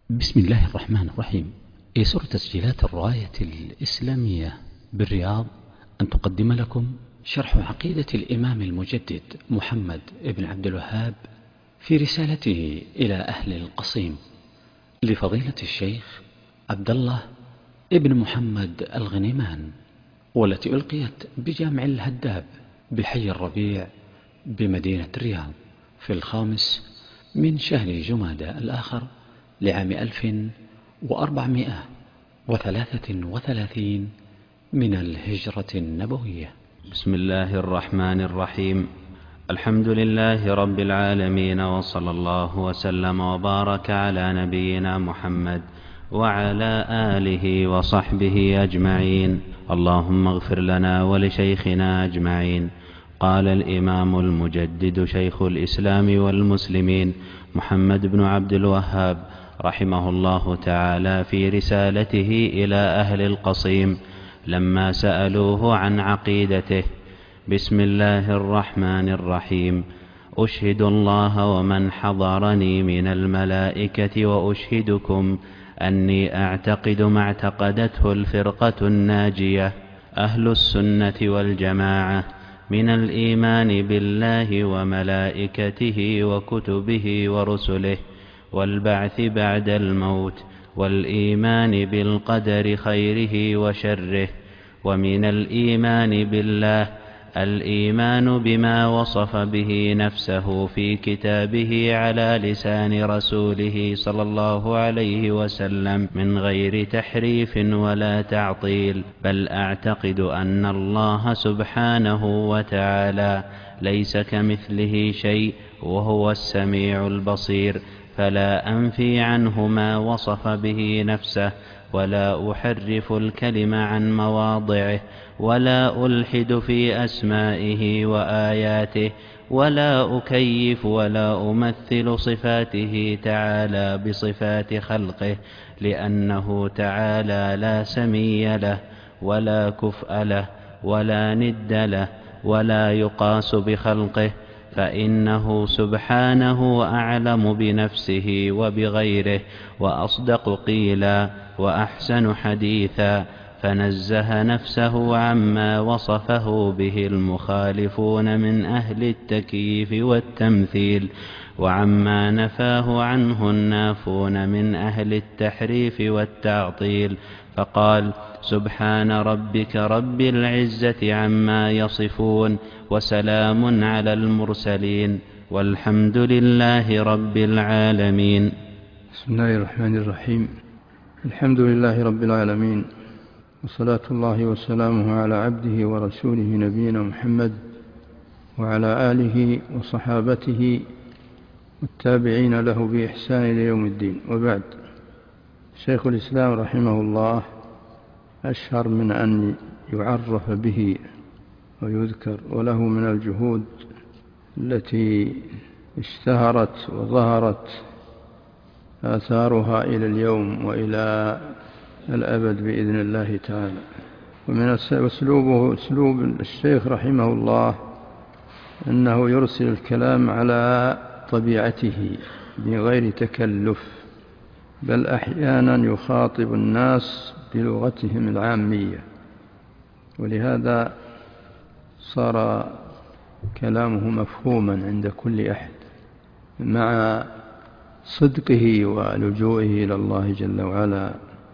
بسم الله الرحمن الرحيم. يسر تسجيلات الراية الإسلامية بالرياض أن تقدم لكم شرح عقيدة الإمام المجدد محمد بن عبد الوهاب في رسالته إلى أهل القصيم لفضيلة الشيخ عبد الله ابن محمد الغنيمان، والتي ألقيت بجامع الهداب بحي الربيع بمدينة الرياض في 5 من شهر جمادى الآخر لعام 1433 من الهجرة النبوية. بسم الله الرحمن الرحيم. الحمد لله رب العالمين، وصلى الله وسلم وبارك على نبينا محمد وعلى آله وصحبه أجمعين. اللهم اغفر لنا ولشيخنا أجمعين. قال الإمام المجدد شيخ الإسلام والمسلمين محمد بن عبد الوهاب رحمه الله تعالى في رسالته إلى أهل القصيم لما سألوه عن عقيدته: بسم الله الرحمن الرحيم. أشهد الله ومن حضرني من الملائكة وأشهدكم أني أعتقد ما اعتقدته الفرقة الناجية أهل السنة والجماعة من الإيمان بالله وملائكته وكتبه ورسله والبعث بعد الموت والإيمان بالقدر خيره وشره. ومن الإيمان بالله الإيمان بما وصف به نفسه في كتابه على لسان رسوله صلى الله عليه وسلم من غير تحريف ولا تعطيل، بل أعتقد أن الله سبحانه وتعالى ليس كمثله شيء وهو السميع البصير، فلا أنفي عنه ما وصف به نفسه، ولا أحرف الكلم عن مواضعه، ولا ألحد في أسمائه وآياته، ولا أكيف ولا أمثل صفاته تعالى بصفات خلقه، لأنه تعالى لا سمي له ولا كفء له ولا ند له ولا يقاس بخلقه، فإنه سبحانه أعلم بنفسه وبغيره وأصدق قيلا وأحسن حديثا، فنزه نفسه عما وصفه به المخالفون من أهل التكييف والتمثيل، وعما نفاه عنه النافون من أهل التحريف والتعطيل، فقال: سبحان ربك رب العزة عما يصفون وسلام على المرسلين والحمد لله رب العالمين. بسم الله الرحمن الرحيم. الحمد لله رب العالمين، وصلاة الله وسلامه على عبده ورسوله نبينا محمد وعلى آله وصحابته والتابعين له بإحسان إلى يوم الدين، وبعد. شيخ الإسلام رحمه الله أشهر من أن يعرف به ويذكر، وله من الجهود التي اشتهرت وظهرت آثارها إلى اليوم وإلى الأبد بإذن الله تعالى. ومن أسلوب الشيخ رحمه الله أنه يرسل الكلام على طبيعته بغير تكلف، بل أحيانا يخاطب الناس بلغتهم العامية، ولهذا صار كلامه مفهوما عند كل أحد مع صدقه ولجوئه إلى الله جل وعلا.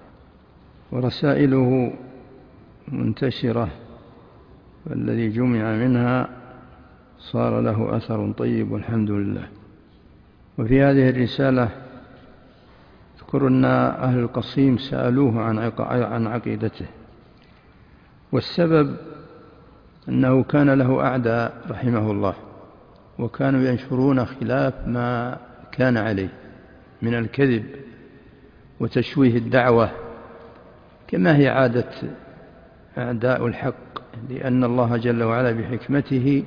ورسائله منتشرة، والذي جمع منها صار له أثر طيب والحمد لله. وفي هذه الرسالة اذكر أن أهل القصيم سألوه عن عقيدته، والسبب أنه كان له أعداء رحمه الله، وكانوا ينشرون خلاف ما كان عليه من الكذب وتشويه الدعوة، كما هي عادة أعداء الحق، لأن الله جل وعلا بحكمته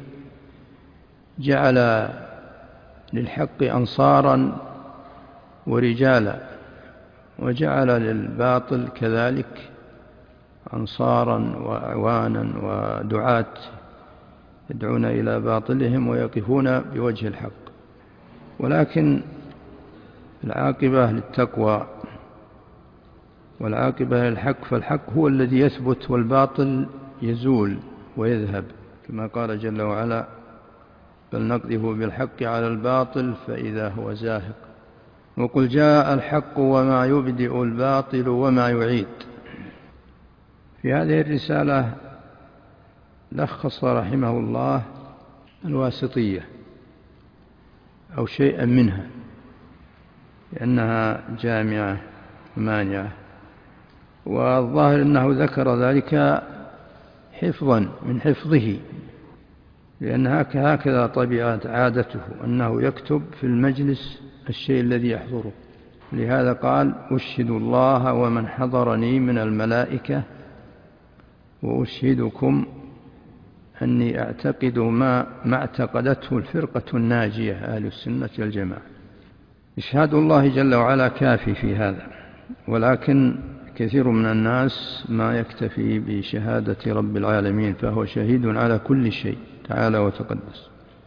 جعل للحق أنصارا ورجالا، وجعل للباطل كذلك أنصارا وأعوانا ودعاة يدعون إلى باطلهم ويقفون بوجه الحق. ولكن العاقبة للتقوى والعاقبة للحق، فالحق هو الذي يثبت والباطل يزول ويذهب، كما قال جل وعلا: بل نقذف بالحق على الباطل فإذا هو زاهق. وقل جاء الحق وما يبدئ الباطل وما يعيد. في هذه الرسالة لخص رحمه الله الواسطية أو شيئا منها، لأنها جامعة مانعة، والظاهر أنه ذكر ذلك حفظا من حفظه، لأن هكذا طبيعة عادته أنه يكتب في المجلس الشيء الذي يحضره. لهذا قال: أشهد الله ومن حضرني من الملائكة وأشهدكم أني أعتقد ما اعتقدته الفرقة الناجية أهل السنة والجماعة. إشهاد الله جل وعلا كافي في هذا، ولكن كثير من الناس ما يكتفي بشهادة رب العالمين، فهو شهيد على كل شيء تعالى وتقدس.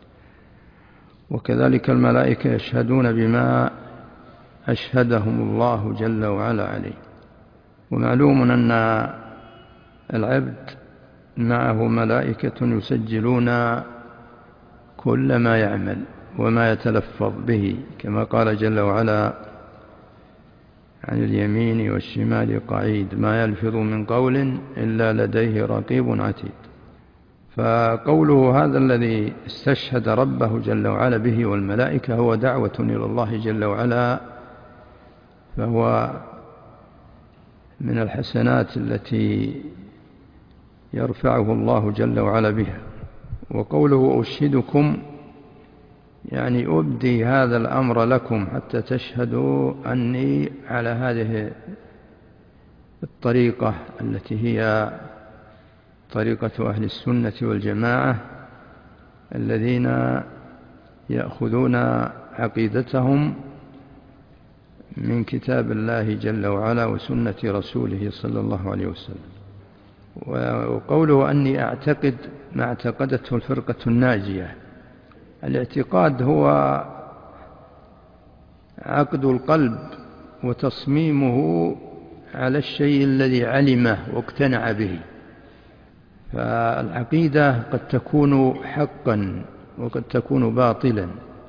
وكذلك الملائكة يشهدون بما أشهدهم الله جل وعلا عليه. ومعلوم أن العبد معه ملائكة يسجلون كل ما يعمل وما يتلفظ به، كما قال جل وعلا: عن اليمين والشمال قعيد ما يلفظ من قول إلا لديه رقيب عتيد. فقوله هذا الذي استشهد ربه جل وعلا به والملائكة هو دعوة إلى الله جل وعلا، فهو من الحسنات التي يرفعه الله جل وعلا بها. وقوله أشهدكم يعني أبدي هذا الأمر لكم حتى تشهدوا أني على هذه الطريقة التي هي طريقة أهل السنة والجماعة، الذين يأخذون عقيدتهم من كتاب الله جل وعلا وسنة رسوله صلى الله عليه وسلم. وقوله أني أعتقد ما اعتقدته الفرقة الناجية، الاعتقاد هو عقد القلب وتصميمه على الشيء الذي علمه واقتنع به. فالعقيدة قد تكون حقا وقد تكون باطلا،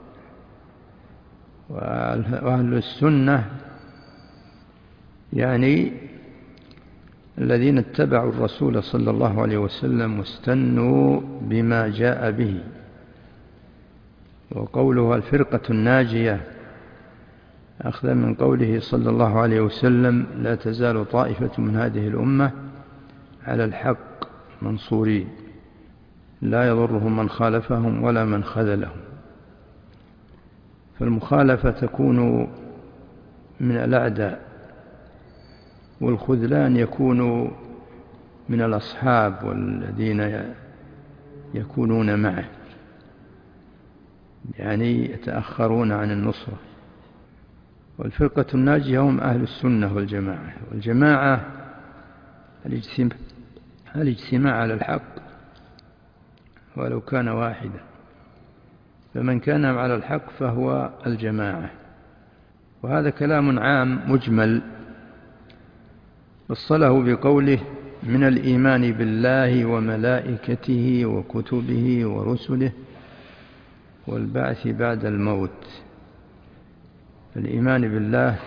وأهل السنة يعني الذين اتبعوا الرسول صلى الله عليه وسلم واستنوا بما جاء به. وقوله الفرقة الناجية أخذ من قوله صلى الله عليه وسلم: لا تزال طائفة من هذه الأمة على الحق منصورين لا يضرهم من خالفهم ولا من خذلهم. فالمخالفة تكون من الأعداء، والخذلان يكون من الأصحاب والذين يكونون معه، يعني يتأخرون عن النصرة. والفرقة الناجية هم أهل السنة والجماعة. والجماعة الاجتماع على الحق ولو كان واحدا، فمن كان على الحق فهو الجماعة. وهذا كلام عام مجمل وصله بقوله: من الإيمان بالله وملائكته وكتبه ورسله والبعث بعد الموت. الإيمان بالله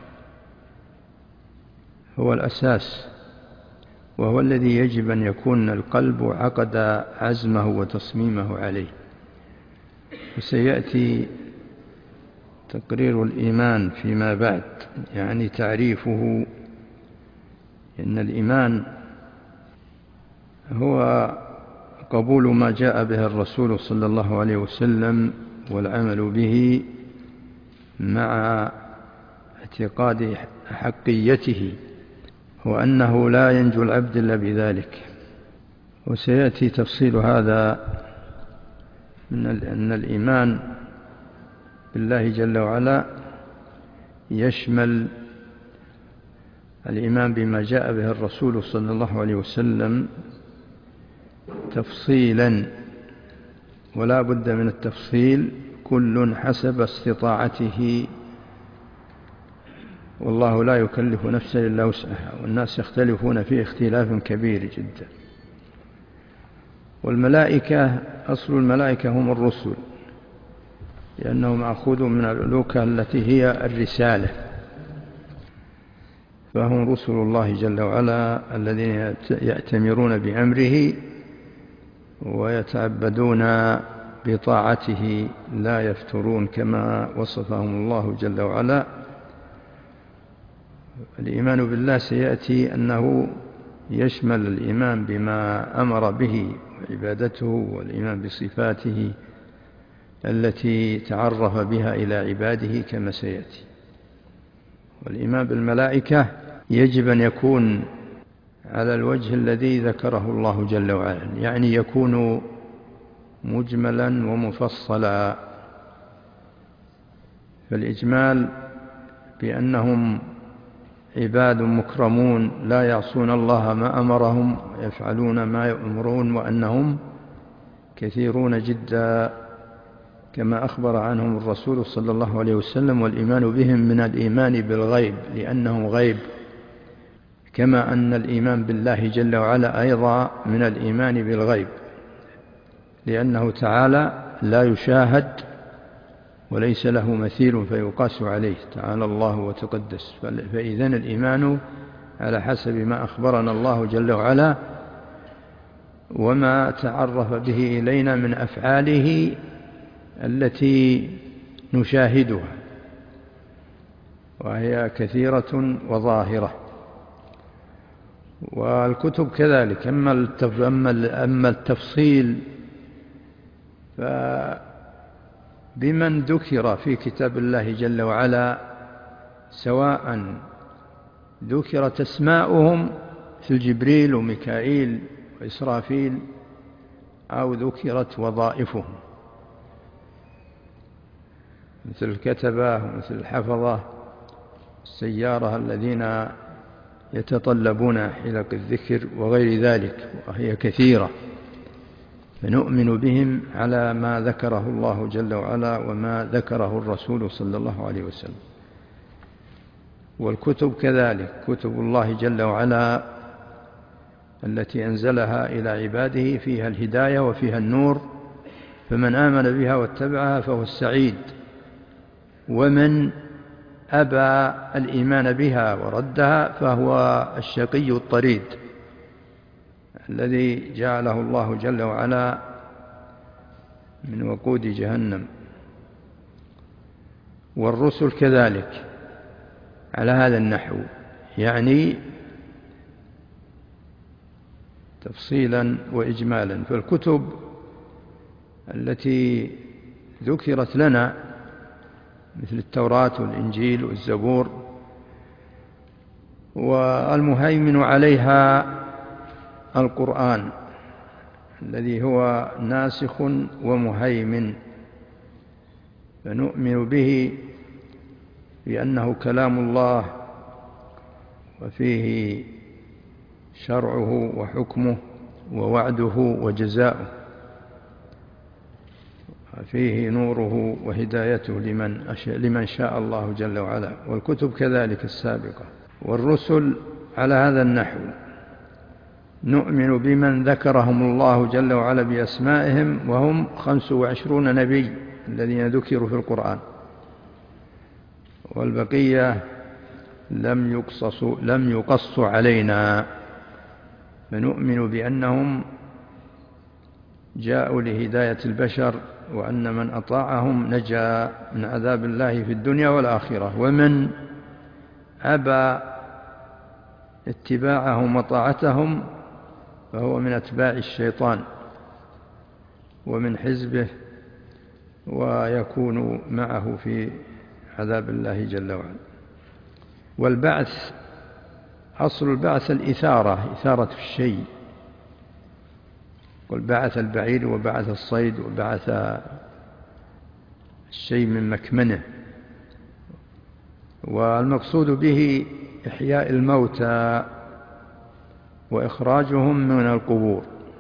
هو الأساس، وهو الذي يجب أن يكون القلب عقد عزمه وتصميمه عليه. وسيأتي تقرير الإيمان فيما بعد، يعني تعريفه. إن الإيمان هو قبول ما جاء به الرسول صلى الله عليه وسلم والعمل به مع اعتقاد حقيته، وأنه لا ينجو العبد إلا بذلك. وسيأتي تفصيل هذا من أن الإيمان بالله جل وعلا يشمل الإيمان بما جاء به الرسول صلى الله عليه وسلم تفصيلا، ولا بد من التفصيل، كل حسب استطاعته والله لا يكلف نفسا إلا وسعها، والناس يختلفون فيه اختلاف كبير جدا. والملائكة أصل الملائكة هم الرسل، لأنه مأخوذ من الألوكة التي هي الرسالة، فهم رسل الله جل وعلا الذين يأتمرون بأمره ويتعبدون بطاعته لا يفترون كما وصفهم الله جل وعلا. الإيمان بالله سيأتي أنه يشمل الإيمان بما أمر به وعبادته، والإيمان بصفاته التي تعرف بها إلى عباده كما سيأتي. والإيمان بالملائكة يجب أن يكون على الوجه الذي ذكره الله جل وعلا، يعني يكون مجملا ومفصلا. فالإجمال بأنهم عباد مكرمون لا يعصون الله ما أمرهم يفعلون ما يؤمرون، وأنهم كثيرون جدا كما أخبر عنهم الرسول صلى الله عليه وسلم. والإيمان بهم من الإيمان بالغيب لأنهم غيب، كما أن الإيمان بالله جل وعلا أيضا من الإيمان بالغيب، لأنه تعالى لا يشاهد وليس له مثيل فيقاس عليه، تعالى الله وتقدس. فإذن الإيمان على حسب ما أخبرنا الله جل وعلا وما تعرف به إلينا من أفعاله التي نشاهدها، وهي كثيرة وظاهرة. والكتب كذلك. أما التفصيل فبمن ذكر في كتاب الله جل وعلا، سواء ذكرت أسماؤهم مثل جبريل وميكائيل وإسرافيل، أو ذكرت وظائفهم مثل الكتبة ومثل الحفظة السيارة الذين يتطلبون حلق الذكر وغير ذلك، وهي كثيرة، فنؤمن بهم على ما ذكره الله جل وعلا وما ذكره الرسول صلى الله عليه وسلم. والكتب كذلك، كتب الله جل وعلا التي أنزلها إلى عباده فيها الهداية وفيها النور، فمن آمن بها واتبعها فهو السعيد، ومن أبى الإيمان بها وردها فهو الشقي الطريد الذي جعله الله جل وعلا من وقود جهنم. والرسل كذلك على هذا النحو، يعني تفصيلا وإجمالا. فالكتب التي ذكرت لنا مثل التوراة والإنجيل والزبور، والمهيمن عليها القرآن الذي هو ناسخ ومهيمن، فنؤمن به بأنه كلام الله وفيه شرعه وحكمه ووعده وجزاؤه، فيه نوره وهدايته لمن شاء الله جل وعلا. والكتب كذلك السابقة. والرسل على هذا النحو، نؤمن بمن ذكرهم الله جل وعلا بأسمائهم، وهم 25 نبي الذين ذكروا في القرآن، والبقية لم يقصوا علينا، فنؤمن بأنهم جاءوا لهداية البشر، وأن من أطاعهم نجا من عذاب الله في الدنيا والآخرة، ومن أبى اتباعهم وطاعتهم فهو من أتباع الشيطان ومن حزبه، ويكون معه في عذاب الله جل وعلا. والبعث، أصل البعث الإثارة، إثارة الشيء، والبعث البعير وبعث الصيد وبعث الشيء من مكمنه. والمقصود به إحياء الموتى وإخراجهم من القبور،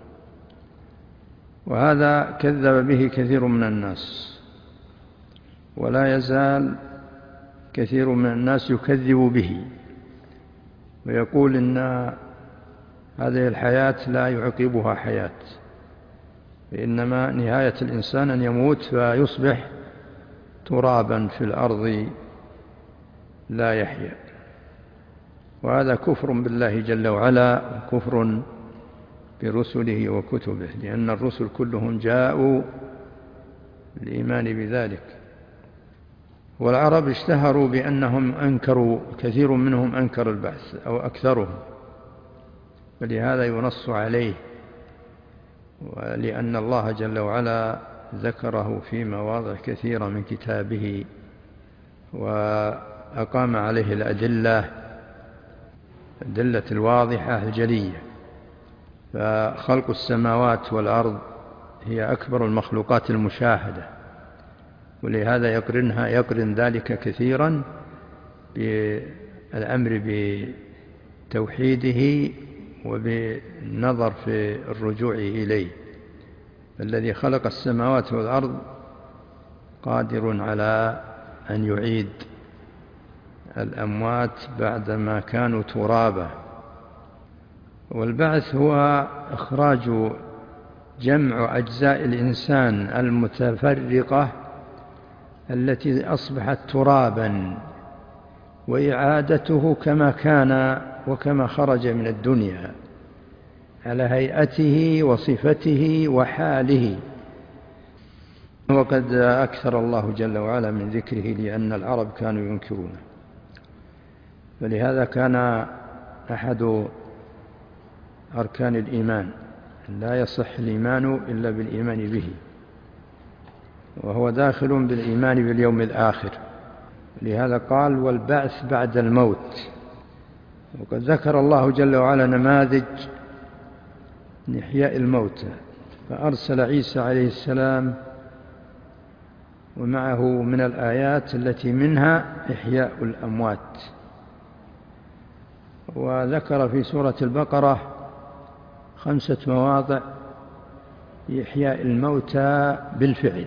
وهذا كذب به كثير من الناس، ولا يزال كثير من الناس يكذب به ويقول إن هذه الحياة لا يعقبها حياة، وإنما نهاية الإنسان أن يموت فيصبح ترابا في الأرض لا يحيا. وهذا كفر بالله جل وعلا وكفر برسله وكتبه، لأن الرسل كلهم جاءوا بالإيمان بذلك. والعرب اشتهروا بأنهم أنكروا، كثير منهم أنكر البعث أو أكثرهم، ولهذا ينص عليه، ولأن الله جل وعلا ذكره في مواضع كثيرة من كتابه وأقام عليه الأدلة الواضحة الجلية. فخلق السماوات والأرض هي أكبر المخلوقات المشاهدة، ولهذا يقرن ذلك كثيرا بالأمر بتوحيده وبالنظر في الرجوع إليه. الذي خلق السماوات والأرض قادر على أن يعيد الأموات بعدما كانوا ترابا. والبعث هو إخراج جمع أجزاء الإنسان المتفرقة التي أصبحت ترابا، وإعادته كما كان وكما خرج من الدنيا على هيئته وصفته وحاله. وقد أكثر الله جل وعلا من ذكره لأن العرب كانوا ينكرونه، فلهذا كان أحد أركان الإيمان لا يصح الإيمان إلا بالإيمان به، وهو داخل بالإيمان باليوم الآخر. لهذا قال والبعث بعد الموت. وقد ذكر الله جل وعلا نماذج من إحياء الموتى، فأرسل عيسى عليه السلام ومعه من الآيات التي منها إحياء الأموات. وذكر في سورة البقرة 5 مواضع لإحياء الموتى بالفعل.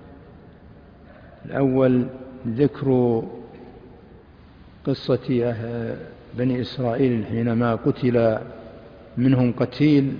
الأول ذكر قصة بني إسرائيل حينما قتل منهم قتيل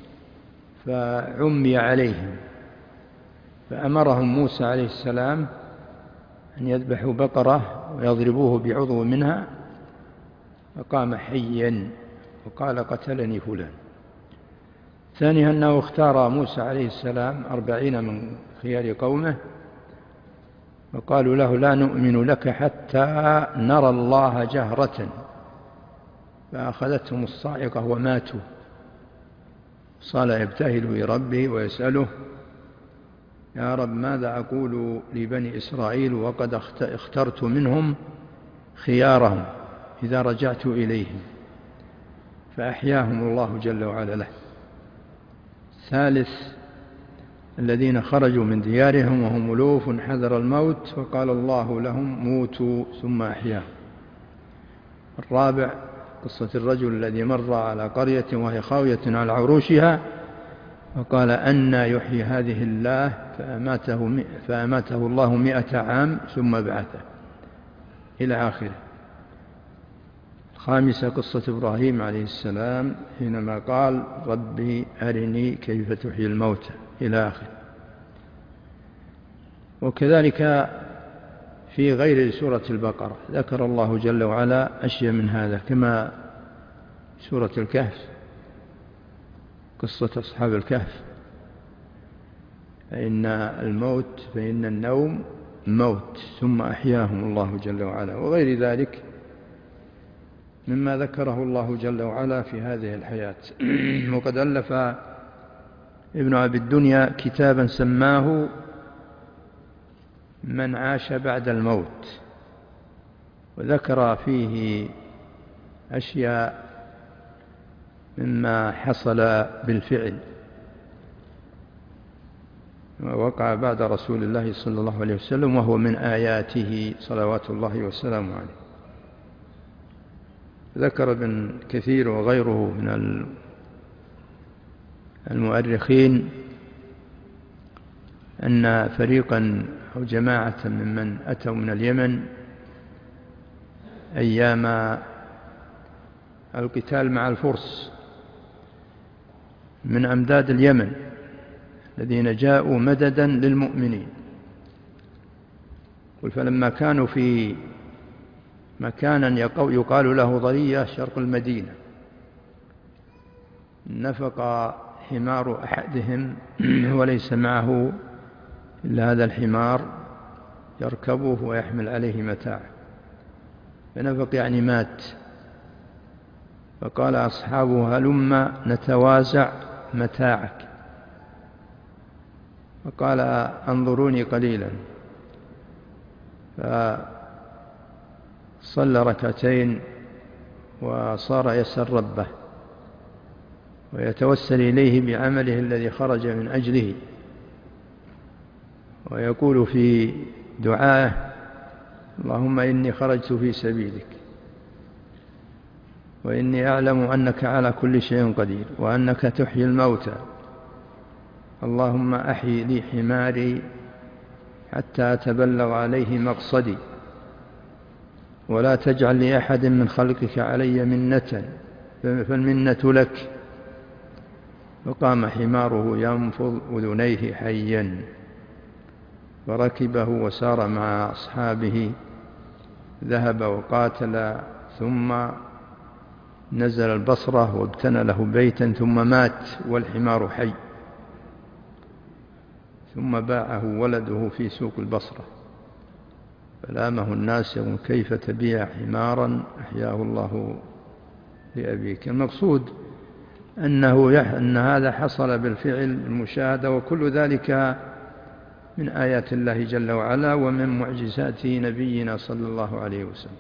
فعمي عليهم، فأمرهم موسى عليه السلام أن يذبحوا بقرة ويضربوه بعضو منها، فقام حيا وقال قتلني فلان. ثانيا أنه اختار موسى عليه السلام 40 من خيار قومه وقالوا له لا نؤمن لك حتى نرى الله جهرة، فأخذتهم الصاعقة وماتوا. صار يبتهل بربه ويسأله يا رب ماذا أقول لبني إسرائيل وقد اخترت منهم خيارهم إذا رجعت إليهم، فأحياهم الله جل وعلا له. ثالث الذين خرجوا من ديارهم وهم ألوف حذر الموت فقال الله لهم موتوا ثم أحياهم. الرابع قصة الرجل الذي مر على قرية وهي خاوية على عروشها وقال أنى يحيي هذه الله فأماته الله 100 عام ثم بعثه إلى آخره. الخامسة قصة إبراهيم عليه السلام حينما قال ربي أرني كيف تحيي الموتى إلى آخره. وكذلك في غير سورة البقرة ذكر الله جل وعلا أشياء من هذا، كما سورة الكهف قصة أصحاب الكهف فإن النوم موت ثم أحياهم الله جل وعلا، وغير ذلك مما ذكره الله جل وعلا في هذه الحياة. وقد ألف ابن أبي الدنيا كتابا سماه من عاش بعد الموت، وذكر فيه أشياء مما حصل بالفعل ووقع بعد رسول الله صلى الله عليه وسلم، وهو من آياته صلوات الله وسلامه عليه. ذكر ابن كثير وغيره من المؤرخين أن فريقا أو جماعة ممن أتوا من اليمن أيام القتال مع الفرس من أمداد اليمن الذين جاءوا مددا للمؤمنين. فلما كانوا في مكان يقال له ضرية شرق المدينة، نفق حمار أحدهم وليس معه إلا هذا الحمار يركبه ويحمل عليه متاعه، فنفق يعني مات. فقال أصحابه هلم نتوازع متاعك، فقال انظروني قليلا، فصلى ركعتين وصار يسأل ربه ويتوسل إليه بعمله الذي خرج من أجله، ويقول في دعائه اللهم إني خرجت في سبيلك وإني أعلم أنك على كل شيء قدير وأنك تحيي الموتى، اللهم أحيي لي حماري حتى أتبلغ عليه مقصدي ولا تجعل لأحد من خلقك علي منة فالمنة لك. فقام حماره ينفض أذنيه حيا فركبه وسار مع أصحابه، ذهب وقاتل ثم نزل البصرة وابتنى له بيتا ثم مات والحمار حي، ثم باعه ولده في سوق البصرة فلامه الناس يقول كيف تبيع حمارا أحياه الله لأبيك. المقصود أن هذا حصل بالفعل المشاهدة، وكل ذلك من آيات الله جل وعلا ومن معجزات نبينا صلى الله عليه وسلم،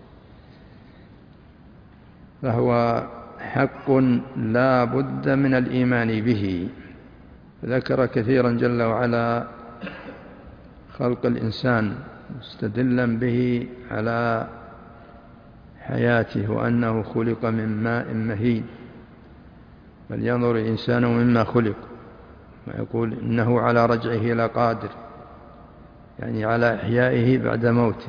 فهو حق لا بد من الإيمان به. ذكر كثيرا جل وعلا خلق الإنسان مستدلا به على حياته وأنه خلق من ماء مهين، فلينظر الإنسان مما خلق، ويقول إنه على رجعه لقادر، يعني على إحيائه بعد موته.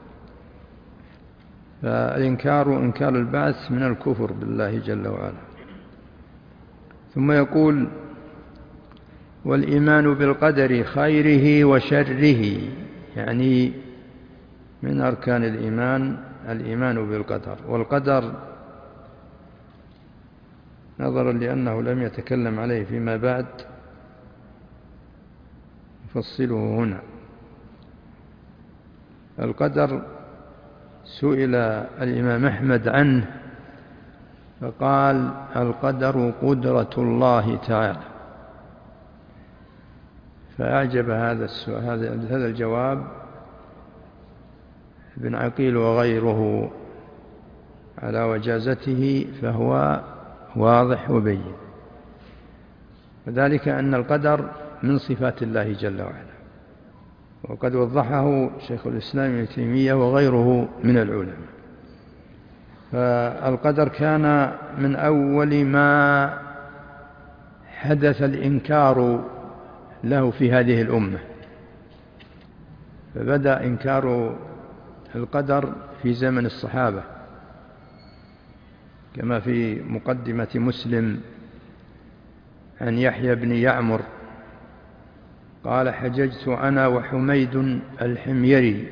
فالإنكار إنكار البعث من الكفر بالله جل وعلا. ثم يقول والإيمان بالقدر خيره وشره، يعني من أركان الإيمان بالقدر. والقدر نظرا لأنه لم يتكلم عليه فيما بعد يفصله هنا. القدر سئل الإمام أحمد عنه فقال القدر قدرة الله تعالى، فأعجب هذا الجواب ابن عقيل وغيره على وجازته، فهو واضح وبين، وذلك أن القدر من صفات الله جل وعلا، وقد وضحه شيخ الإسلام ابن تيمية وغيره من العلماء. فالقدر كان من أول ما حدث الإنكار له في هذه الأمة، فبدأ إنكار القدر في زمن الصحابة، كما في مقدمة مسلم عن يحيى بن يعمر قال حججت أنا وحميد الحميري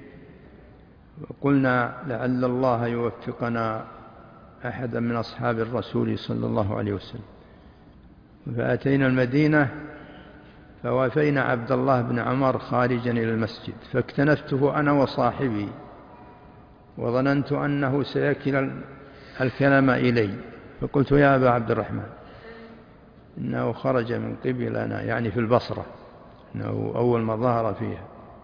وقلنا لعل الله يوفقنا أحدا من أصحاب الرسول صلى الله عليه وسلم، فأتينا المدينة فوافينا عبد الله بن عمر خارجا إلى المسجد، فاكتنفته أنا وصاحبي وظننت أنه سيكل الكلام إلي، فقلت يا أبا عبد الرحمن إنه خرج من قبلنا، يعني في البصرة، إنه أول ما ظهر فيها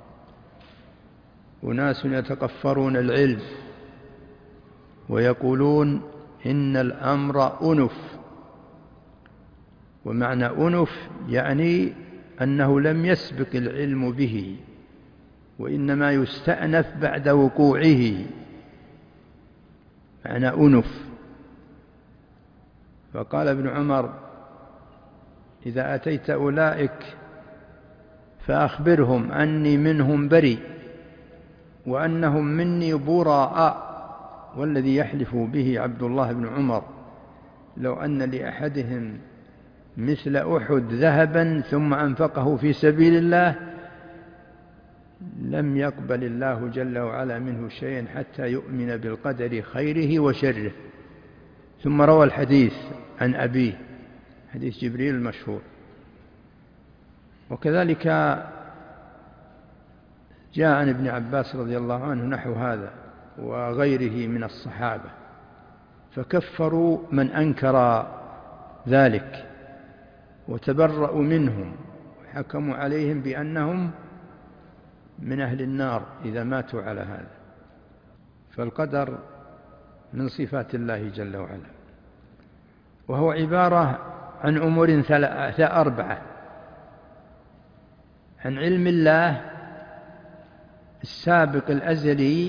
أناس يتقفرون العلم ويقولون إن الأمر أنف، ومعنى أنف يعني أنه لم يسبق العلم به وإنما يستأنف بعد وقوعه، معنى أنف. فقال ابن عمر إذا أتيت أولئك فأخبرهم أني منهم بريء وأنهم مني براء، والذي يحلف به عبد الله بن عمر لو أن لأحدهم مثل أحد ذهبا ثم أنفقه في سبيل الله لم يقبل الله جل وعلا منه شيئا حتى يؤمن بالقدر خيره وشره. ثم روى الحديث عن أبيه، حديث جبريل المشهور. وكذلك جاء عن ابن عباس رضي الله عنه نحو هذا وغيره من الصحابة، فكفروا من أنكر ذلك وتبرأوا منهم وحكموا عليهم بأنهم من أهل النار إذا ماتوا على هذا. فالقدر من صفات الله جل وعلا، وهو عبارة عن أمور أربعة: عن علم الله السابق الأزلي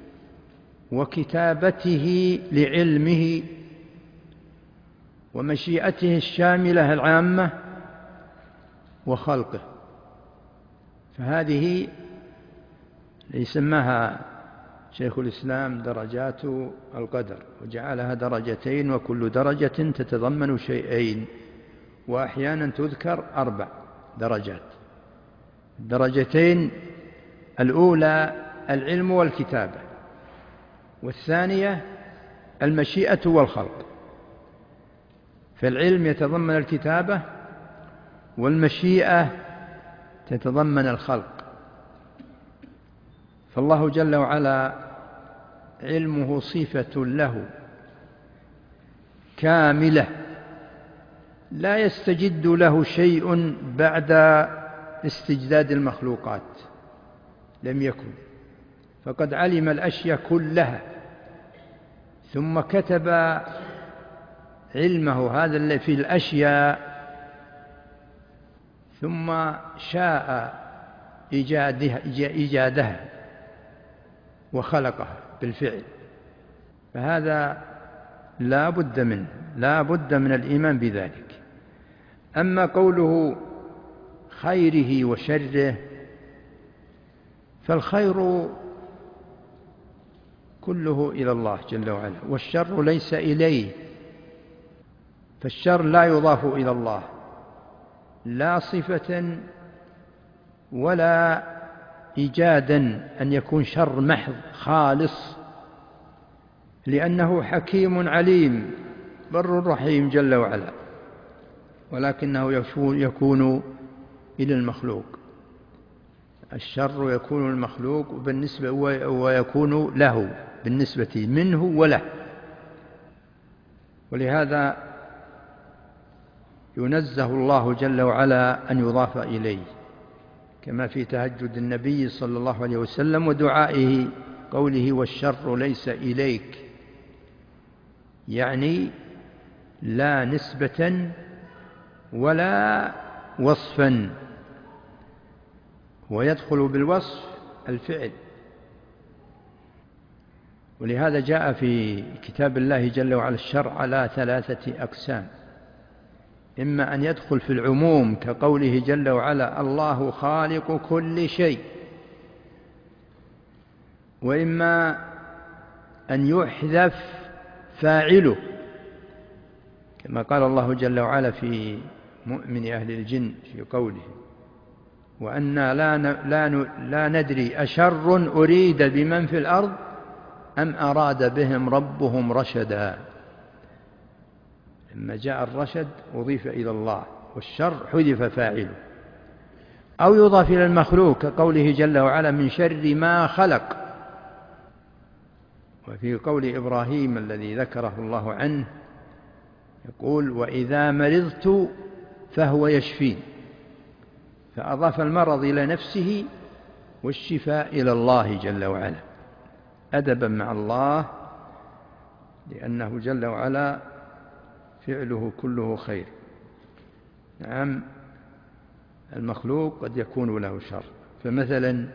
وكتابته لعلمه ومشيئته الشاملة العامة وخلقه. فهذه يسمىها شيخ الإسلام درجات القدر، وجعلها درجتين، وكل درجة تتضمن شيئين، وأحيانا تذكر 4 درجات. الدرجتين الأولى العلم والكتابة، والثانية المشيئة والخلق. فالعلم يتضمن الكتابة، والمشيئة تتضمن الخلق. فالله جل وعلا علمه صفة له كاملة لا يستجد له شيء بعد استجداد المخلوقات، لم يكن، فقد علم الأشياء كلها ثم كتب علمه هذا اللي في الأشياء، ثم شاء إيجادها وخلقها بالفعل. فهذا لا بد منه، لا بد من الإيمان بذلك. أما قوله خيره وشره، فالخير كله إلى الله جل وعلا، والشر ليس إليه. فالشر لا يضاف إلى الله لا صفة ولا إيجادا أن يكون شر محض خالص، لأنه حكيم عليم بر رحيم جل وعلا، ولكنه يكون إلى المخلوق. الشر يكون المخلوق بالنسبة ويكون له بالنسبة منه وله، ولهذا ينزه الله جل وعلا أن يضاف إليه، كما في تهجد النبي صلى الله عليه وسلم ودعائه قوله والشر ليس إليك، يعني لا نسبة ولا وصفا، ويدخل بالوصف الفعل. ولهذا جاء في كتاب الله جل وعلا الشر على 3 أقسام: إما أن يدخل في العموم كقوله جل وعلا الله خالق كل شيء، وإما أن يحذف فاعله، كما قال الله جل وعلا في مؤمن أهل الجن في قوله وأنا لا ندري أشر أريد بمن في الأرض أم أراد بهم ربهم رشدا. لما جاء الرشد أضيف إلى الله، والشر حذف فاعله. أو يضاف إلى المخلوق كقوله جل وعلا من شر ما خلق. وفي قول إبراهيم الذي ذكره الله عنه يقول وإذا مرضت فهو يشفين، فأضاف المرض إلى نفسه والشفاء إلى الله جل وعلا أدبا مع الله، لأنه جل وعلا فعله كله خير. نعم، المخلوق قد يكون له شر، فمثلا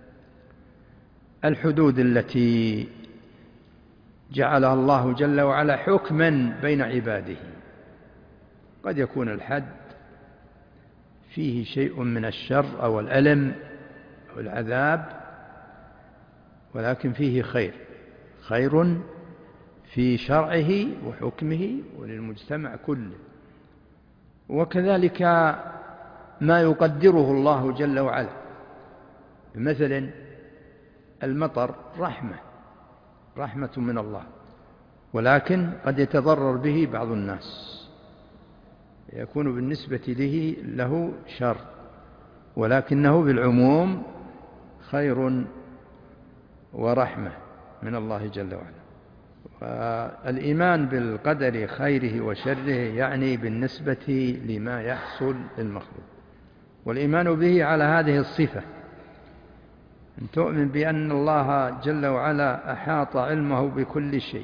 الحدود التي جعلها الله جل وعلا حكما بين عباده، قد يكون الحد فيه شيء من الشر أو الألم أو العذاب، ولكن فيه خير في شرعه وحكمه وللمجتمع كله. وكذلك ما يقدره الله جل وعلا، مثلا المطر رحمة من الله، ولكن قد يتضرر به بعض الناس، يكون بالنسبة له شر، ولكنه بالعموم خير ورحمة من الله جل وعلا. والإيمان بالقدر خيره وشره يعني بالنسبة لما يحصل للمخلوق، والإيمان به على هذه الصفة: أن تؤمن بأن الله جل وعلا أحاط علمه بكل شيء،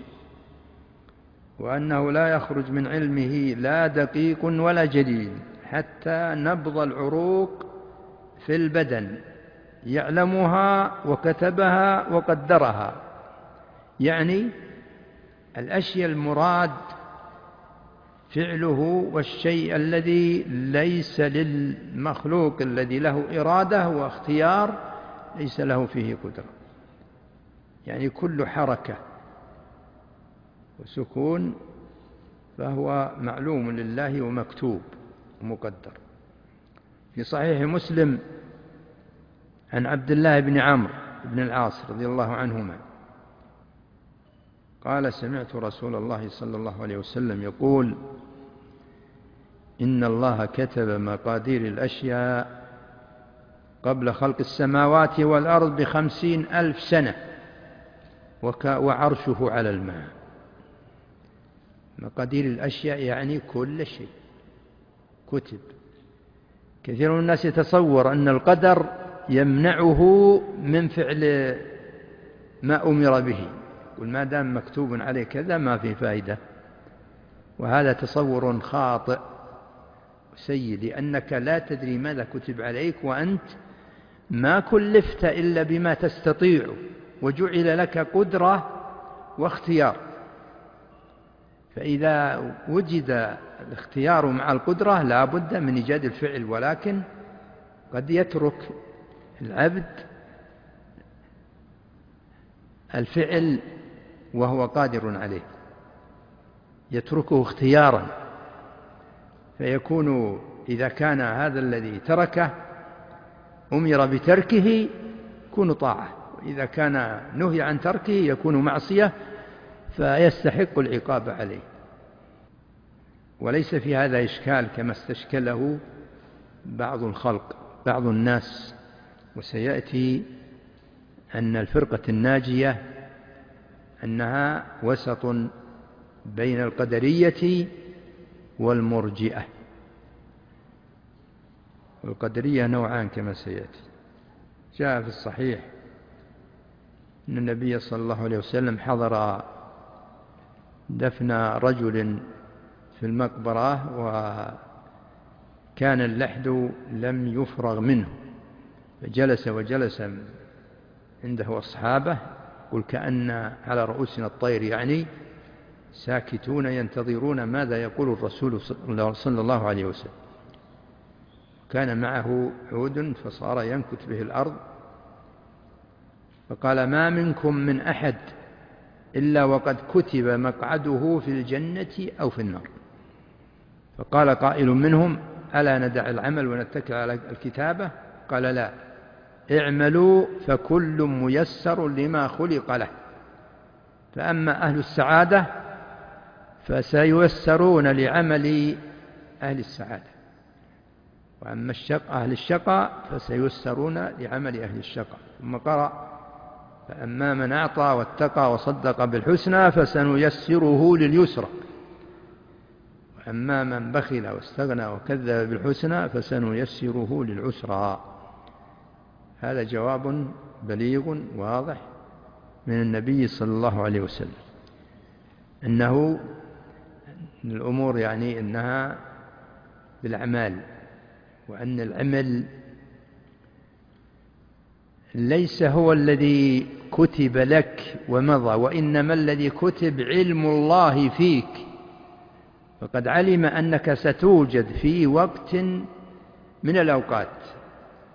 وأنه لا يخرج من علمه لا دقيق ولا جليل، حتى نبض العروق في البدن يعلمها وكتبها وقدرها. يعني الأشياء المراد فعله والشيء الذي ليس للمخلوق الذي له إرادة واختيار ليس له فيه قدرة، يعني كل حركة وسكون فهو معلوم لله ومكتوب ومقدر. في صحيح مسلم عن عبد الله بن عمرو بن العاص رضي الله عنهما قال: سمعت رسول الله صلى الله عليه وسلم يقول: إن الله كتب مقادير الأشياء قبل خلق السماوات والأرض ب50,000 سنة وعرشه على الماء. مقادير الأشياء يعني كل شيء كتب. كثير من الناس يتصور أن القدر يمنعه من فعل ما أمر به، يقول ما دام مكتوب عليه كذا ما في فائدة، وهذا تصور خاطئ سيء، لأنك لا تدري ماذا كتب عليك، وأنت ما كلفت إلا بما تستطيع، وجعل لك قدرة واختيار. فإذا وجد الاختيار مع القدرة لا بد من إيجاد الفعل، ولكن قد يترك العبد الفعل وهو قادر عليه، يتركه اختيارا، فيكون إذا كان هذا الذي تركه أمر بتركه يكون طاعة، وإذا كان نهي عن تركه يكون معصية فيستحق العقاب عليه. وليس في هذا إشكال كما استشكله بعض الخلق بعض الناس، وسيأتي أن الفرقة الناجية أنها وسط بين القدرية والمرجئة. والقدرية نوعان كما سيأتي. جاء في الصحيح أن النبي صلى الله عليه وسلم حضر دفن رجل في المقبرة، وكان اللحد لم يفرغ منه، فجلس وجلس عنده أصحابه، قل كأن على رؤوسنا الطير، يعني ساكتون ينتظرون ماذا يقول الرسول صلى الله عليه وسلم. كان معه عود فصار ينكت به الأرض، فقال: ما منكم من أحد إلا وقد كتب مقعده في الجنة أو في النار. فقال قائل منهم: ألا ندع العمل ونتكل على الكتابة؟ قال: لا، اعملوا فكل ميسر لما خلق له، فأما أهل السعادة فسييسرون لعمل أهل السعادة، وأما أهل الشقاء فسييسرون لعمل أهل الشقاء. ثم قرأ: فأما من أعطى واتقى وصدق بالحسنى فسنيسره لليسرى، وأما من بخل واستغنى وكذب بالحسنى فسنيسره للعسرى. هذا جواب بليغ واضح من النبي صلى الله عليه وسلم أنه الأمور يعني أنها بالأعمال، وأن العمل ليس هو الذي كتب لك ومضى، وإنما الذي كتب علم الله فيك، فقد علم أنك ستوجد في وقت من الأوقات،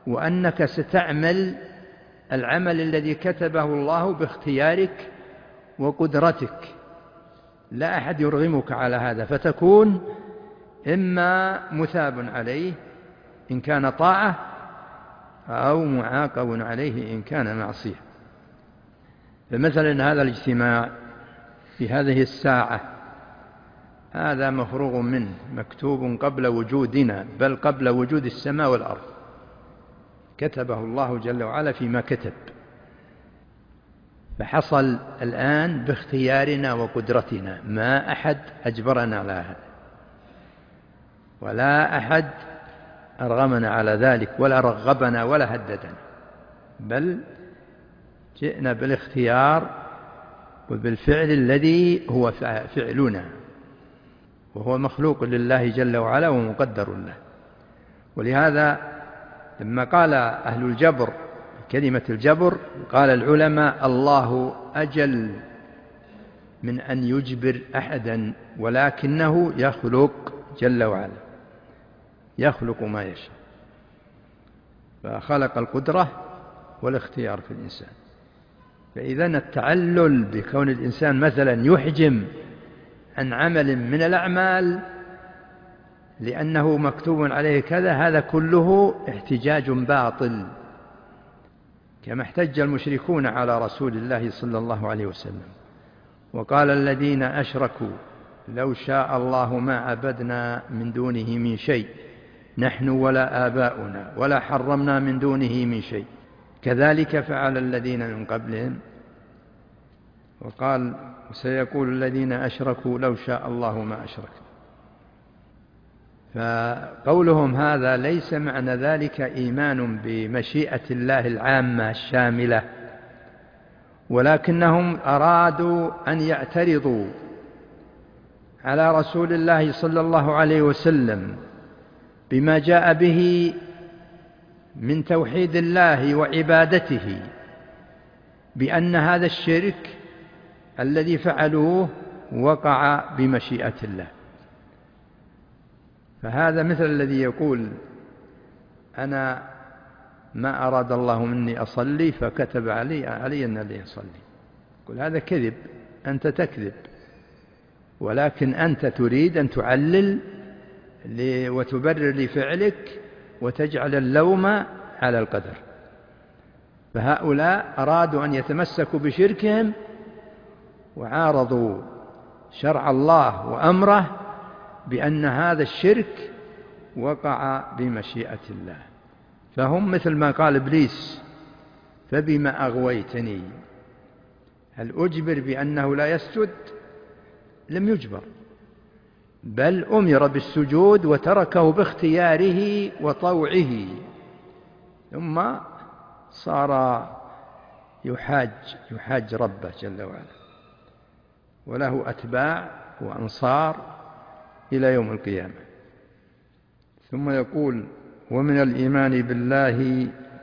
وأنك ستعمل العمل الذي كتبه الله باختيارك وقدرتك، لا أحد يرغمك على هذا، فتكون إما مثاب عليه إن كان طاعة أو معاقب عليه إن كان معصية. فمثلا هذا الاجتماع في هذه الساعة هذا مفروغ منه، مكتوب قبل وجودنا، بل قبل وجود السماء والأرض، كتبه الله جل وعلا فيما كتب، فحصل الآن باختيارنا وقدرتنا، ما أحد أجبرنا على هذا ولا أحد أرغمنا على ذلك ولا رغبنا ولا هددنا، بل جئنا بالاختيار وبالفعل الذي هو فعلنا، وهو مخلوق لله جل وعلا ومقدر له. ولهذا لما قال أهل الجبر كلمة الجبر قال العلماء: الله أجل من أن يجبر أحدا، ولكنه يخلق جل وعلا، يخلق ما يشاء، فخلق القدرة والاختيار في الإنسان. فإذا التعلل بكون الإنسان مثلا يحجم عن عمل من الأعمال لأنه مكتوب عليه كذا، هذا كله احتجاج باطل، كما احتج المشركون على رسول الله صلى الله عليه وسلم، وقال الذين أشركوا: لو شاء الله ما عبدنا من دونه من شيء، نحن ولا آباؤنا ولا حرمنا من دونه من شيء، كذلك فعل الذين من قبلهم. وقال: وسيقول الذين أشركوا لو شاء الله ما أشركنا. فقولهم هذا ليس معنى ذلك إيمان بمشيئة الله العامة الشاملة، ولكنهم أرادوا أن يعترضوا على رسول الله صلى الله عليه وسلم بما جاء به من توحيد الله وعبادته، بأن هذا الشرك الذي فعلوه وقع بمشيئة الله. فهذا مثل الذي يقول: أنا ما أراد الله مني أصلي فكتب علي أن لي أصلي. يقول هذا كذب، أنت تكذب، ولكن أنت تريد أن تعلل وتبرر لفعلك وتجعل اللوم على القدر. فهؤلاء أرادوا أن يتمسكوا بشركهم وعارضوا شرع الله وأمره بأن هذا الشرك وقع بمشيئة الله. فهم مثل ما قال إبليس: فبما أغويتني. هل أجبر بأنه لا يسجد؟ لم يجبر، بل أمر بالسجود وتركه باختياره وطوعه، ثم صار يحاج ربه جل وعلا، وله أتباع وأنصار إلى يوم القيامة. ثم يقول: ومن الإيمان بالله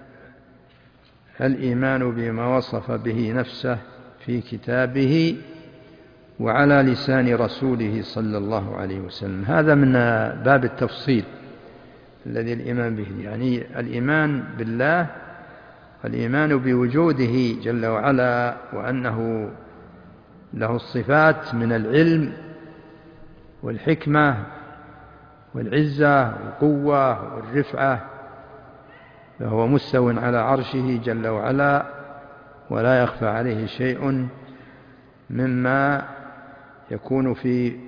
الإيمان بما وصف به نفسه في كتابه وعلى لسان رسوله صلى الله عليه وسلم. هذا من باب التفصيل الذي الإيمان به، يعني الإيمان بالله، الإيمان بوجوده جل وعلا، وأنه له الصفات من العلم والحكمة والعزة والقوة والرفعة، فهو مستو على عرشه جل وعلا، ولا يخفى عليه شيء مما يكون في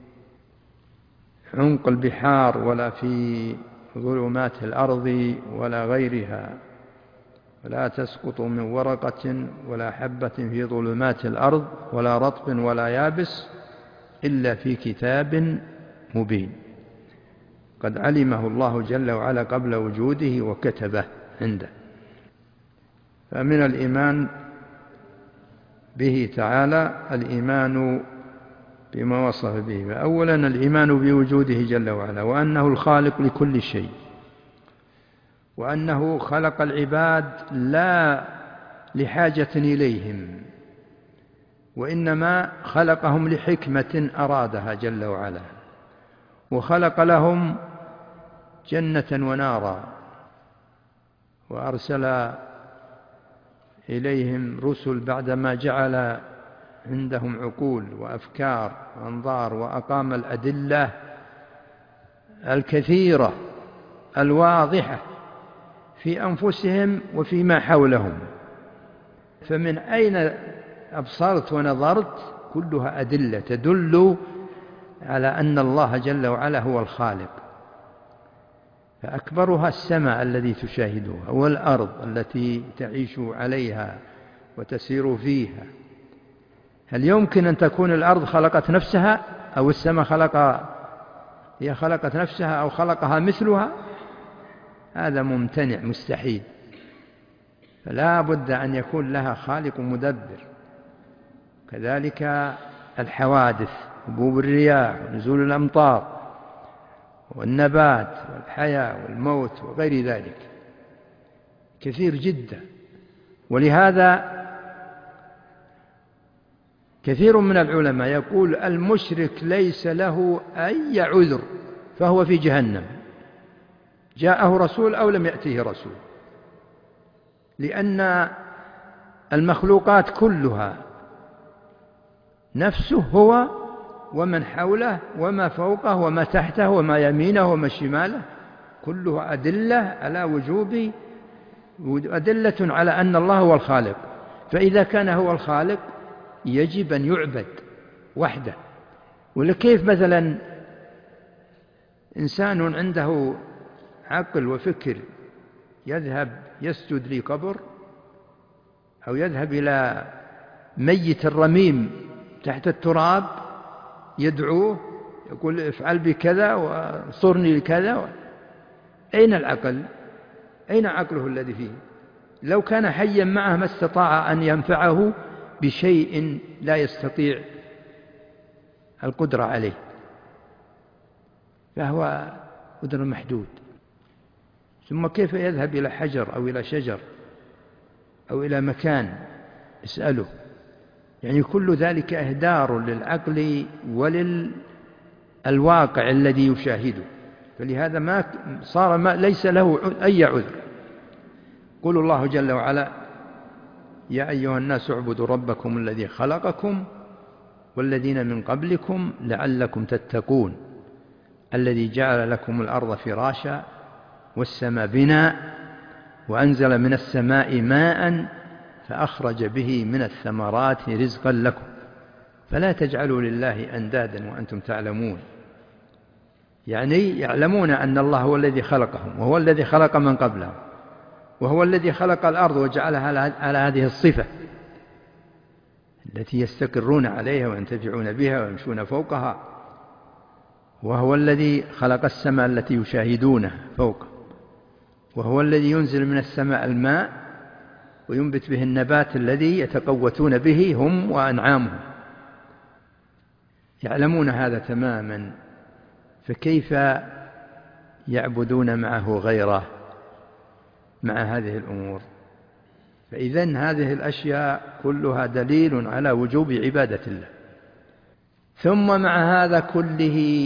عمق البحار ولا في ظلمات الأرض ولا غيرها، ولا تسقط من ورقة ولا حبة في ظلمات الأرض ولا رطب ولا يابس إلا في كتاب مبين قد علمه الله جل وعلا قبل وجوده وكتبه عنده. فمن الإيمان به تعالى الإيمان بما وصف به. أولا الإيمان بوجوده جل وعلا، وأنه الخالق لكل شيء، وأنه خلق العباد لا لحاجة إليهم، وإنما خلقهم لحكمة أرادها جل وعلا، وخلق لهم جنة ونارا، وأرسل إليهم رسل بعدما جعل عندهم عقول وأفكار وأنظار، وأقام الأدلة الكثيرة الواضحة في أنفسهم وفيما حولهم. فمن أين أبصرت ونظرت كلها أدلة تدل على أن الله جل وعلا هو الخالق. فأكبرها السماء الذي تشاهدها، والأرض التي تعيش عليها وتسير فيها. هل يمكن أن تكون الأرض خلقت نفسها، أو السماء هي خلقت نفسها، أو خلقها مثلها؟ هذا ممتنع مستحيل. فلا بد أن يكون لها خالق مدبر. كذلك الحوادث، هبوب الرياح ونزول الأمطار والنبات والحياة والموت وغير ذلك كثير جدا. ولهذا كثير من العلماء يقول المشرك ليس له أي عذر فهو في جهنم، جاءه رسول أو لم يأته رسول، لأن المخلوقات كلها نفسه هو ومن حوله وما فوقه وما تحته وما يمينه وما شماله، كلها أدلة على وجوب، أدلة على أن الله هو الخالق. فإذا كان هو الخالق يجب أن يعبد وحده. ولكيف مثلا إنسان عنده عقل وفكر يذهب يسجد لقبر، أو يذهب إلى ميت الرميم تحت التراب يدعوه يقول افعل بكذا وصرني لكذا؟ أين العقل؟ أين عقله الذي فيه؟ لو كان حيا معه ما استطاع أن ينفعه بشيء لا يستطيع القدرة عليه، فهو قدر محدود. ثم كيف يذهب إلى حجر أو إلى شجر أو إلى مكان اسأله؟ يعني كل ذلك إهدار للعقل وللواقع الذي يشاهده. فلهذا ما صار ليس له أي عذر. قول الله جل وعلا: يا أيها الناس اعبدوا ربكم الذي خلقكم والذين من قبلكم لعلكم تتقون الذي جعل لكم الأرض فراشا والسماء بناء وأنزل من السماء ماء فأخرج به من الثمرات رزقا لكم فلا تجعلوا لله أندادا وأنتم تعلمون. يعني يعلمون أن الله هو الذي خلقهم، وهو الذي خلق من قبلهم، وهو الذي خلق الأرض وجعلها على هذه الصفة التي يستقرون عليها وينتفعون بها ويمشون فوقها، وهو الذي خلق السماء التي يشاهدونها فوق، وهو الذي ينزل من السماء الماء وينبت به النبات الذي يتقوتون به هم وأنعامهم. يعلمون هذا تماما، فكيف يعبدون معه غيره مع هذه الأمور؟ فإذن هذه الأشياء كلها دليل على وجوب عبادة الله. ثم مع هذا كله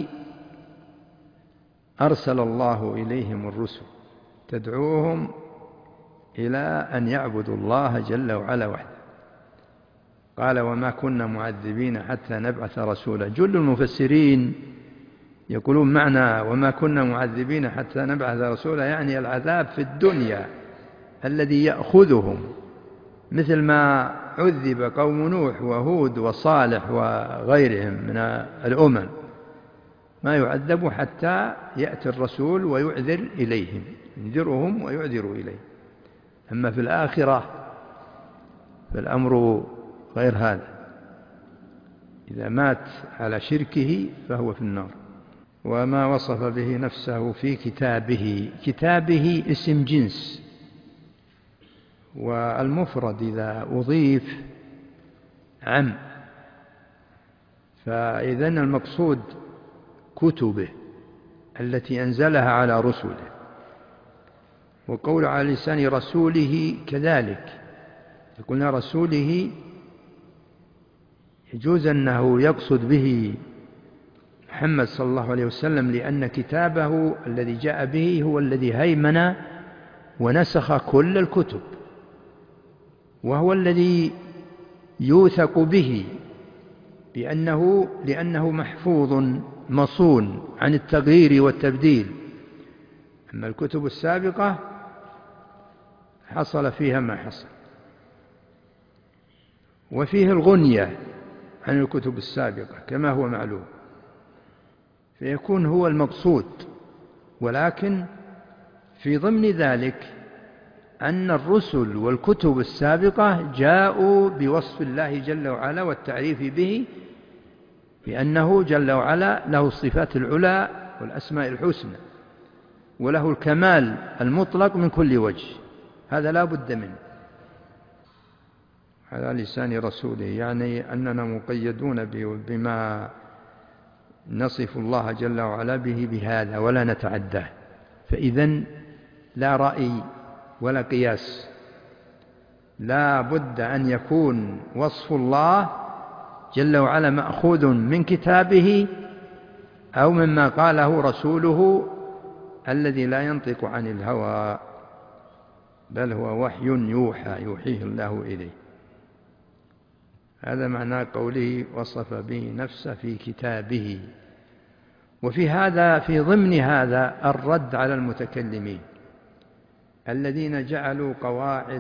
أرسل الله إليهم الرسل تدعوهم إلى أن يعبدوا الله جل وعلا وحده. قال: وما كنا معذبين حتى نبعث رسولا. جل المفسرين يقولون معنى وما كنا معذبين حتى نبعث رسولا يعني العذاب في الدنيا الذي يأخذهم، مثل ما عذب قوم نوح وهود وصالح وغيرهم من الأمم، ما يعذبوا حتى يأتي الرسول ويعذر إليهم، ينذرهم ويعذر إليهم. أما في الآخرة فالأمر غير هذا، إذا مات على شركه فهو في النار. وما وصف به نفسه في كتابه. كتابه اسم جنس، والمفرد إذا أضيف عم، فإذن المقصود كتبه التي أنزلها على رسله. وقول على لسان رسوله كذلك، قلنا رسوله يجوز أنه يقصد به محمد صلى الله عليه وسلم، لأن كتابه الذي جاء به هو الذي هيمن ونسخ كل الكتب، وهو الذي يوثق به لأنه محفوظ مصون عن التغيير والتبديل. أما الكتب السابقة حصل فيها ما حصل، وفيه الغنية عن الكتب السابقة كما هو معلوم، فيكون هو المقصود. ولكن في ضمن ذلك أن الرسل والكتب السابقة جاءوا بوصف الله جل وعلا والتعريف به، بأنه جل وعلا له الصفات العلى والأسماء الحسنى، وله الكمال المطلق من كل وجه، هذا لا بد منه على لسان رسوله. يعني أننا مقيدون بما نصف الله جل وعلا به بهذا ولا نتعداه، فإذن لا رأي ولا قياس، لا بد أن يكون وصف الله جل وعلا مأخوذ من كتابه أو مما قاله رسوله الذي لا ينطق عن الهوى، بل هو وحي يوحيه الله إليه. هذا معنى قوله وصف به نفسه في كتابه. في ضمن هذا الرد على المتكلمين الذين جعلوا قواعد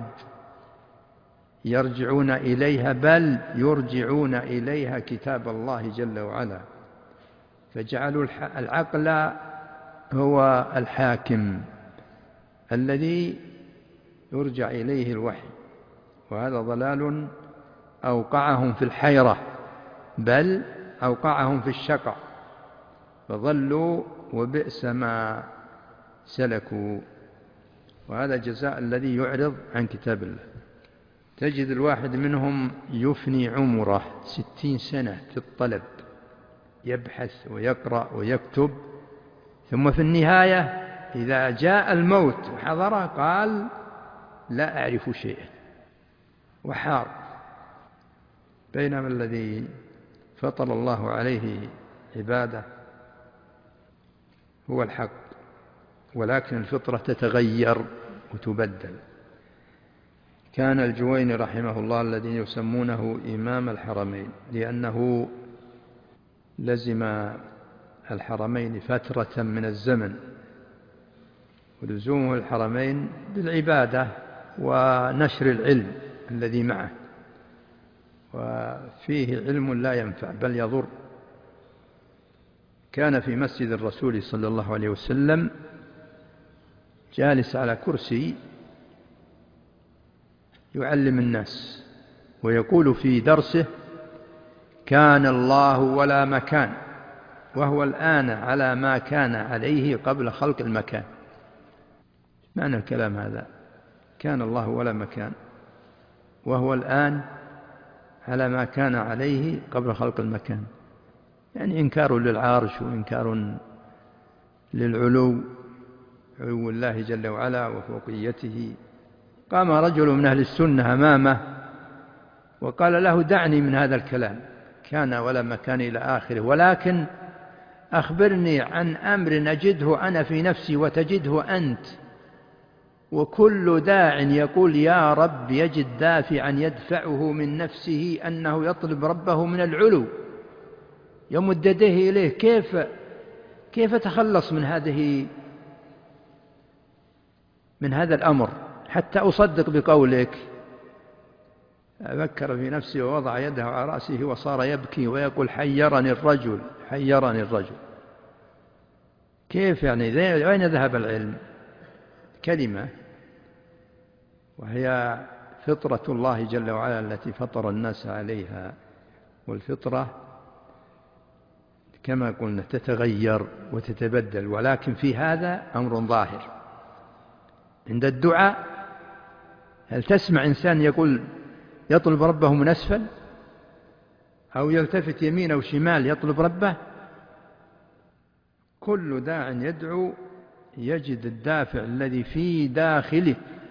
يرجعون إليها، بل يرجعون إليها كتاب الله جل وعلا، فجعلوا العقل هو الحاكم الذي يرجع إليه الوحي، وهذا ضلال أوقعهم في الحيرة، بل أوقعهم في الشقاء، فضلوا وبئس ما سلكوا. وهذا جزاء الذي يعرض عن كتاب الله. تجد الواحد منهم يفني عمره 60 سنة في الطلب، يبحث ويقرأ ويكتب، ثم في النهاية إذا جاء الموت وحضره قال لا أعرف شيئا وحار. بينما الذي فطر الله عليه عباده هو الحق، ولكن الفطرة تتغير وتبدل. كان الجويني رحمه الله الذي يسمونه إمام الحرمين، لأنه لزم الحرمين فترة من الزمن، ولزومه الحرمين بالعبادة ونشر العلم الذي معه، وفيه علم لا ينفع بل يضر. كان في مسجد الرسول صلى الله عليه وسلم جالس على كرسي يعلم الناس، ويقول في درسه: كان الله ولا مكان، وهو الآن على ما كان عليه قبل خلق المكان. معنى الكلام هذا: كان الله ولا مكان، وهو الآن على ما كان عليه قبل خلق المكان. يعني إنكار للعرش وإنكار للعلو، علو الله جل وعلا وفوقيته. قام رجل من أهل السنة أمامه وقال له: دعني من هذا الكلام، كان ولا مكان إلى آخره، ولكن أخبرني عن أمر نجده أنا في نفسي وتجده أنت، وكل داع يقول يا رب يجد دافعا يدفعه من نفسه أنه يطلب ربه من العلو، يمد يديه إليه. كيف تخلص من هذا الأمر حتى أصدق بقولك؟ أفكر في نفسه ووضع يده على رأسه وصار يبكي ويقول: حيرني الرجل، حيرني الرجل. كيف يعني؟ أين ذهب العلم؟ كلمة، وهي فطرة الله جل وعلا التي فطر الناس عليها، والفطرة كما قلنا تتغير وتتبدل. ولكن في هذا أمر ظاهر. عند الدعاء هل تسمع إنسان يقول يطلب ربه من أسفل، أو يلتفت يمين أو شمال يطلب ربه؟ كل داع يدعو يجد الدافع الذي في داخله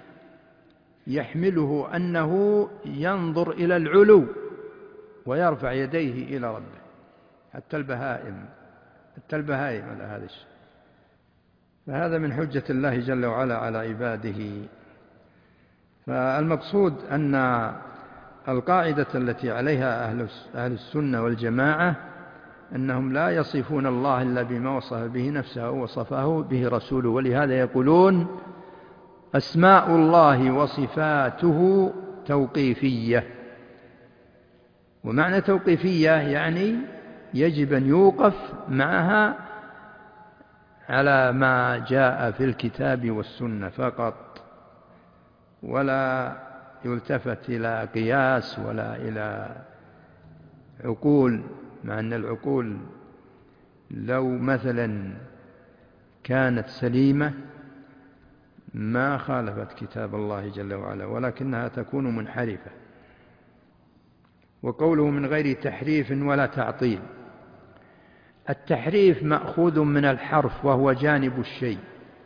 يحمله أنه ينظر إلى العلو ويرفع يديه إلى ربه. حتى البهائم على هذا الشيء. فهذا من حجة الله جل وعلا على عباده. فالمقصود أن القاعدة التي عليها أهل السنة والجماعة أنهم لا يصفون الله إلا بما وصف به نفسه ووصفه به رسوله، ولهذا يقولون أسماء الله وصفاته توقيفية. ومعنى توقيفية يعني يجب أن يوقف معها على ما جاء في الكتاب والسنة فقط، ولا يلتفت إلى قياس ولا إلى عقول، مع أن العقول لو مثلا كانت سليمة ما خالفت كتاب الله جل وعلا، ولكنها تكون منحرفة. وقوله من غير تحريف ولا تعطيل، التحريف مأخوذ من الحرف وهو جانب الشيء،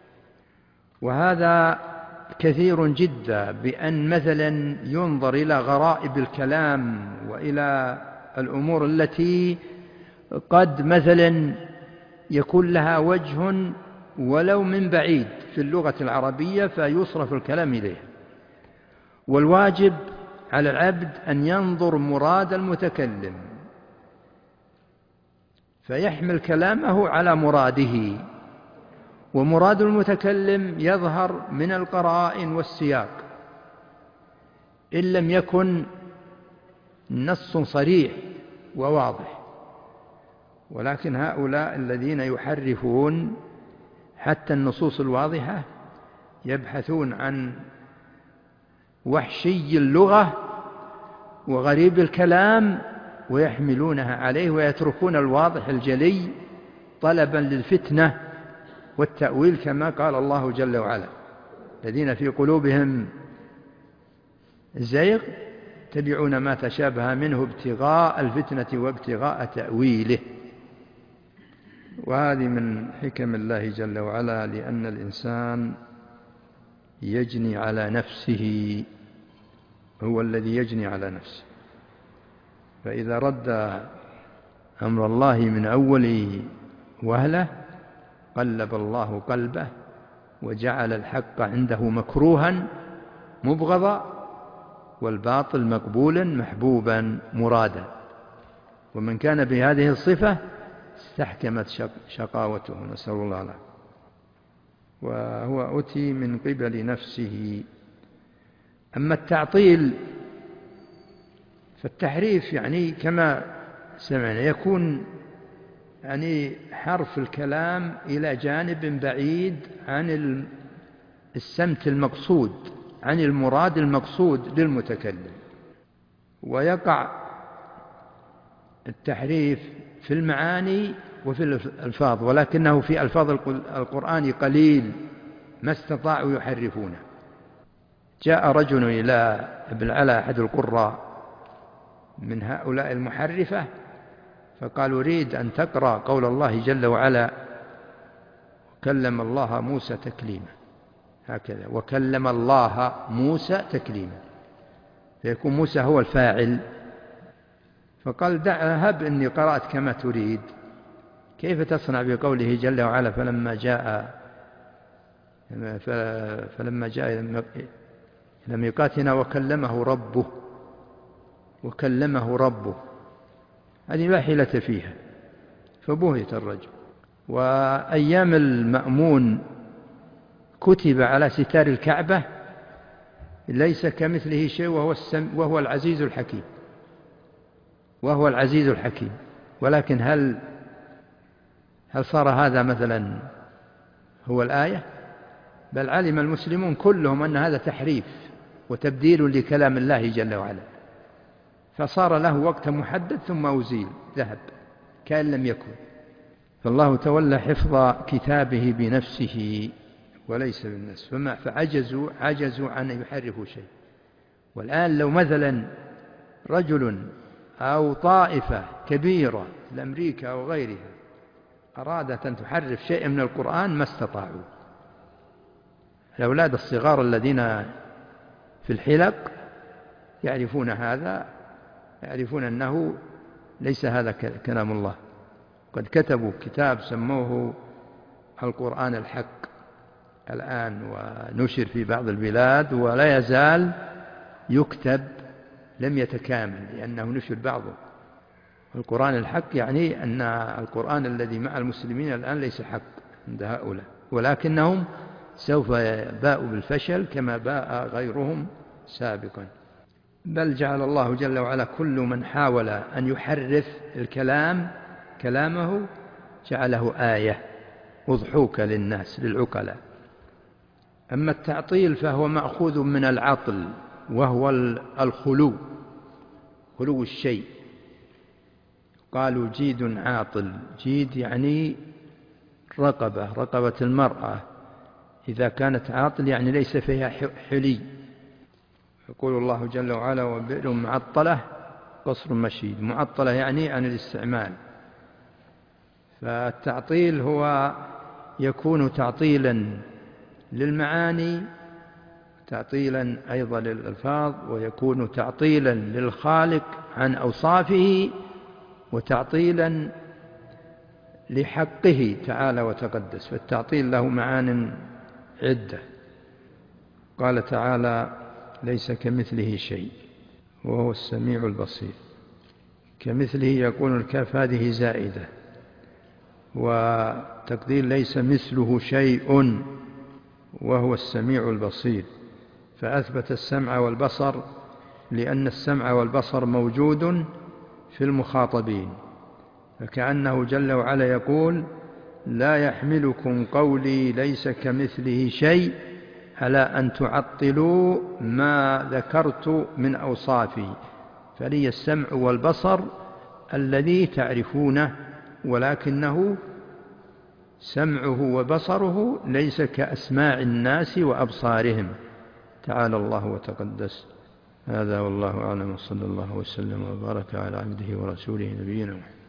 وهذا كثير جدا، بأن مثلا ينظر إلى غرائب الكلام وإلى الأمور التي قد مثلا يكون لها وجه ولو من بعيد في اللغة العربية فيصرف الكلام إليها. والواجب على العبد أن ينظر مراد المتكلم فيحمل كلامه على مراده، ومراد المتكلم يظهر من القرائن والسياق إن لم يكن نص صريح وواضح. ولكن هؤلاء الذين يحرفون حتى النصوص الواضحة يبحثون عن وحشي اللغة وغريب الكلام ويحملونها عليه، ويتركون الواضح الجلي طلبا للفتنة والتأويل، كما قال الله جل وعلا: الذين في قلوبهم زيغ يتبعون ما تشابه منه ابتغاء الفتنة وابتغاء تأويله. وهذه من حكم الله جل وعلا، لأن الإنسان يجني على نفسه، هو الذي يجني على نفسه. فإذا رد أمر الله من أول وهلة قلب الله قلبه وجعل الحق عنده مكروها مبغضا والباطل مقبولا محبوبا مرادا. ومن كان بهذه الصفة استحكمت شقاوته، نسأل الله له. وهو أتي من قبل نفسه. أما التعطيل فالتحريف يعني كما سمعنا يكون يعني حرف الكلام إلى جانب بعيد عن السمت المقصود، عن المراد المقصود للمتكلم. ويقع التحريف في المعاني وفي الألفاظ، ولكنه في ألفاظ القرآن قليل ما استطاعوا يحرفونه. جاء رجل إلى ابن العلا أحد القراء من هؤلاء المحرفة فقال: أريد أن تقرأ قول الله جل وعلا: وكلم الله موسى تكليما، هكذا، وكلم الله موسى تكليما، فيكون موسى هو الفاعل. فقال: دع، هب إني قرأت كما تريد. كيف تصنع بقوله جل وعلا: فلما جاء إلى ميقاتنا وكلمه ربه. هذه لا حيلة فيها، فبهت الرجل. وأيام المأمون كتب على ستار الكعبة: ليس كمثله شيء وهو العزيز الحكيم، وهو العزيز الحكيم. ولكن هل صار هذا مثلا هو الآية؟ بل علم المسلمون كلهم أن هذا تحريف وتبديل لكلام الله جل وعلا، فصار له وقت محدد ثم أزيل، ذهب كأن لم يكن. فالله تولى حفظ كتابه بنفسه وليس بالناس، فعجزوا عن يحرفوا شيء. والآن لو مثلا رجل أو طائفة كبيرة لأمريكا أو غيرها أرادت أن تحرف شيء من القرآن ما استطاعوا. الأولاد الصغار الذين في الحلق يعرفون هذا، يعرفون أنه ليس هذا كلام الله. قد كتبوا كتاب سموه القرآن الحق الآن، ونشر في بعض البلاد ولا يزال يكتب لم يتكامل لأنه نشر بعضه. القرآن الحق يعني أن القرآن الذي مع المسلمين الآن ليس حق عند هؤلاء، ولكنهم سوف باءوا بالفشل كما باء غيرهم سابقا. بل جعل الله جل وعلا كل من حاول أن يحرف كلامه جعله آية وضحوك للناس للعقلاء. أما التعطيل فهو مأخوذ من العطل، وهو خلو الشيء. قالوا جيد عاطل، جيد يعني رقبة المرأة إذا كانت عاطل يعني ليس فيها حلي. يقول الله جل وعلا وبئر معطلة قصر مشيد. معطلة يعني عن الاستعمال. فالتعطيل هو يكون تعطيلا للمعاني، تعطيلا أيضا للألفاظ، ويكون تعطيلا للخالق عن أوصافه، وتعطيلا لحقه تعالى وتقدس. فالتعطيل له معان عدة. قال تعالى ليس كمثله شيء وهو السميع البصير. كمثله يكون الكاف هذه زائدة، وتقدير ليس مثله شيء وهو السميع البصير. فأثبت السمع والبصر لأن السمع والبصر موجود في المخاطبين، فكأنه جل وعلا يقول لا يحملكم قولي ليس كمثله شيء على أن تعطلوا ما ذكرت من أوصافه، فلي السمع والبصر الذي تعرفونه، ولكنه سمعه وبصره ليس كأسماع الناس وأبصارهم، تعالى الله وتقدس. هذا والله أعلم، صلى الله وسلم وبارك على عبده ورسوله نبينا محمد.